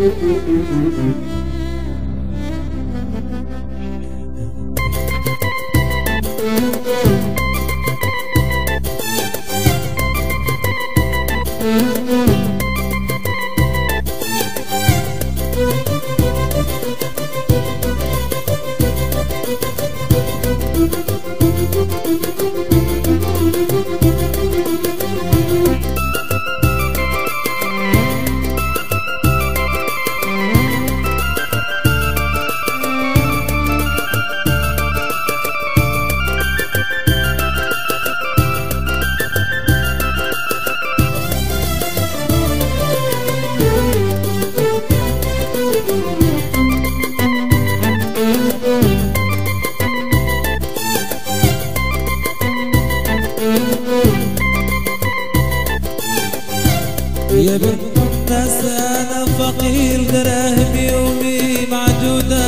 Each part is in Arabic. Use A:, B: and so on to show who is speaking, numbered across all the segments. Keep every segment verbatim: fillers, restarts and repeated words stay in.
A: يا بنت الناس انا فقير دراهم يومي معدودة،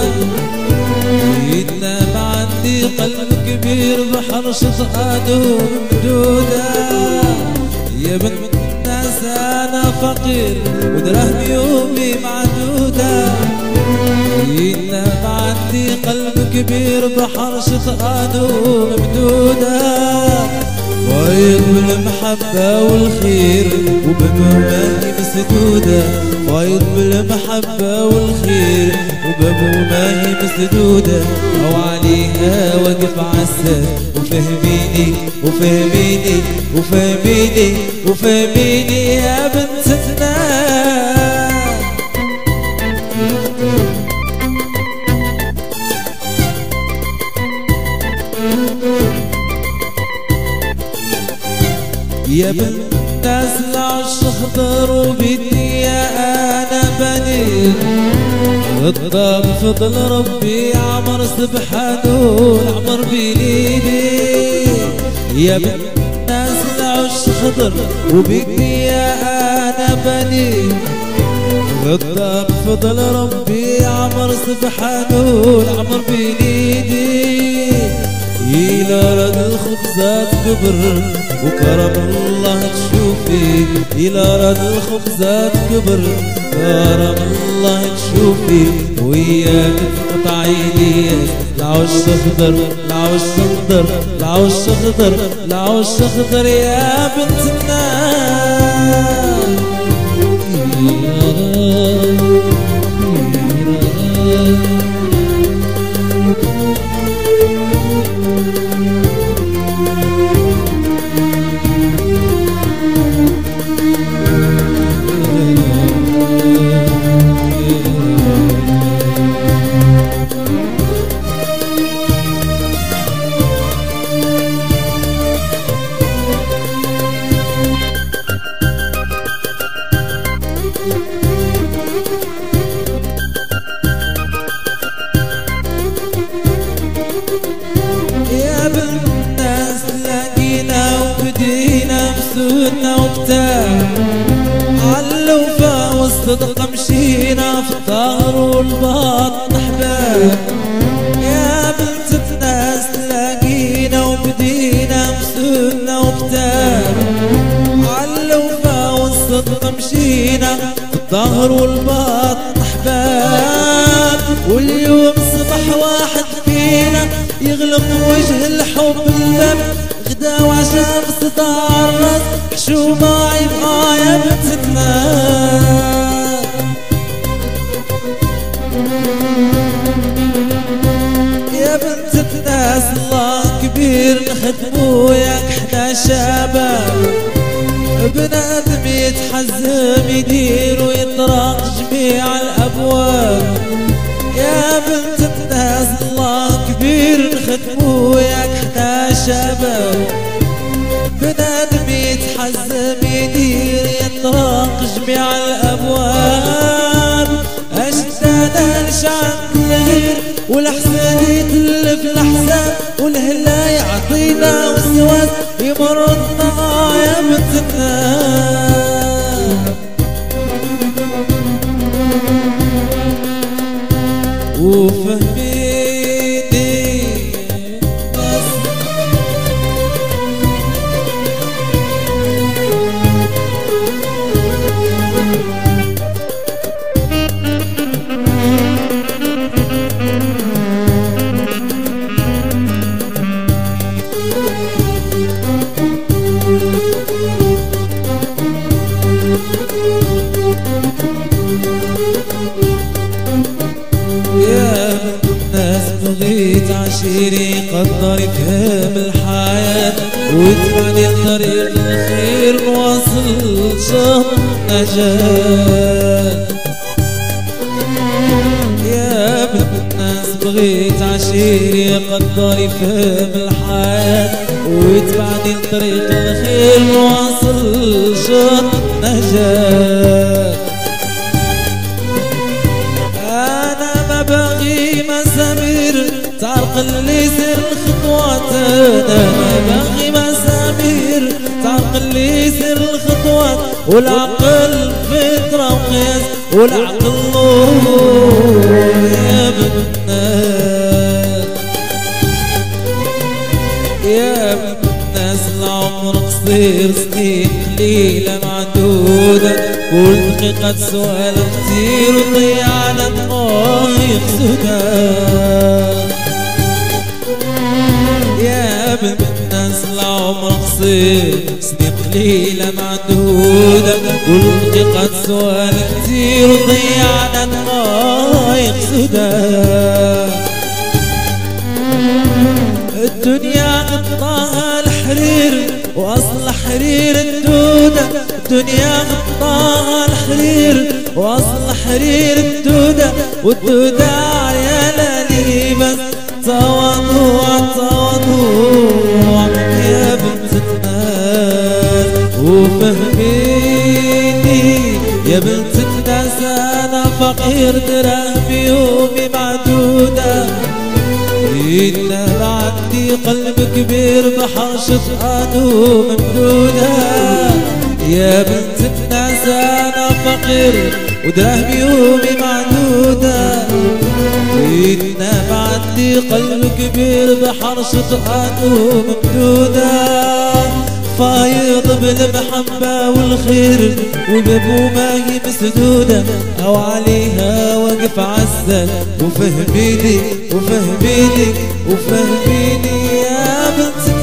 A: يتنام عندي قلب كبير بحر شطآته ممدودة. يا بنت الناس انا فقير ودراهم يومي معدودة، يتنام عندي قلب كبير بحر شطآته ممدودة. فايض بالمحبة والخير وبمواهي مسدودة، فايض بالمحبة والخير وبمواهي مسدودة. أو عليها واقف عالسد وفهميني وفهميني وفهميني وفهميني يا بنت الناس. يا بنت الناس العش خضر وبيدي يا انا بني، الضاب فضل ربي عمر سبحانه العمر بيدي. يا بنت الناس العش خضر وبيدي يا انا بني، الضاب فضل ربي عمر سبحانه العمر بيدي. إلى رد الخبزات كبر وكرم الله تشوفي، إلى رد الخبزات كبر كرم الله تشوفي. وياك تقطعي لي العش خضر العش خضر العش خضر العش خضر يا بنت الناس. يا بنت الناس لقينا وبدينا بسودنا وبتاع، عالوفا والصدق مشينا في الظهر والباطن احباب. يا بنت الناس لقينا وبدينا بسودنا وبتاع، عالوفا والصدق مشينا في الظهر والباطن احباب. واليوم صبح واحد فينا يغلق وجه الحب اللب، غدا وعشاء بصداع الراس حشومة يبقى يا بنت الناس. يا بنت الناس الله كبير نخدمو ياك احنا شباب، بنادم يتحزم يدير ويطرق جميع الابواب. يا بنت الناس الله كبير نخدمو ياك احنا شباب، بنادم يتحزم يدير يطرق جميع الابواب. اشتانا نشعل الغير والحسن يتلف الاحزان، والهلا يعطينا والسواد يمرضنا يا بنت الناس. وفهميني بس بغيت عشيري قدر يفهم الحياة ويتبعني لطريق الخير نواصل شهر نجاة. يا بنت الناس بغيت عشيري قدر يفهم الحياة ويتبعني لطريق الخير نواصل شهر نجاة. باغي مسامير تعرقل لي سر الخطوات، انا ما باغي مسامير تعرقل لي سر الخطوات، والعقل فطرة وقياس والعقل نور. يا بنت الناس يا بنت الناس العمر قصير سنين قليلة معدودة، كل دقيقة سؤال كتير وضيعنا الله يقصدها. يا بنت الناس العمر قصير سنين قليلة معدودة، كل دقيقة سؤال كتير وضيعنا الله يقصدها. الدنيا غطاها الحرير واصل حرير الدودة، الدنيا غطاها الحرير واصل حرير الدودة، والدودة عيالها لي بس تواضع تواضع. يا بنت الناس وفهميني يا بنت الناس انا فقير دراهم يومي معدودة، إنما عندي قلب كبير بحر شطآن وممدودة. يا بنت الناس أنا فقير ودراهم يومي معدودة، إنما عندي قلب كبير بحر شطآن وممدودة. فايض بالمحبة والخير وبابو ما هي مسدودة، أو عليها وقف عسل وفهميني وفهميني وفهميني. يا بنت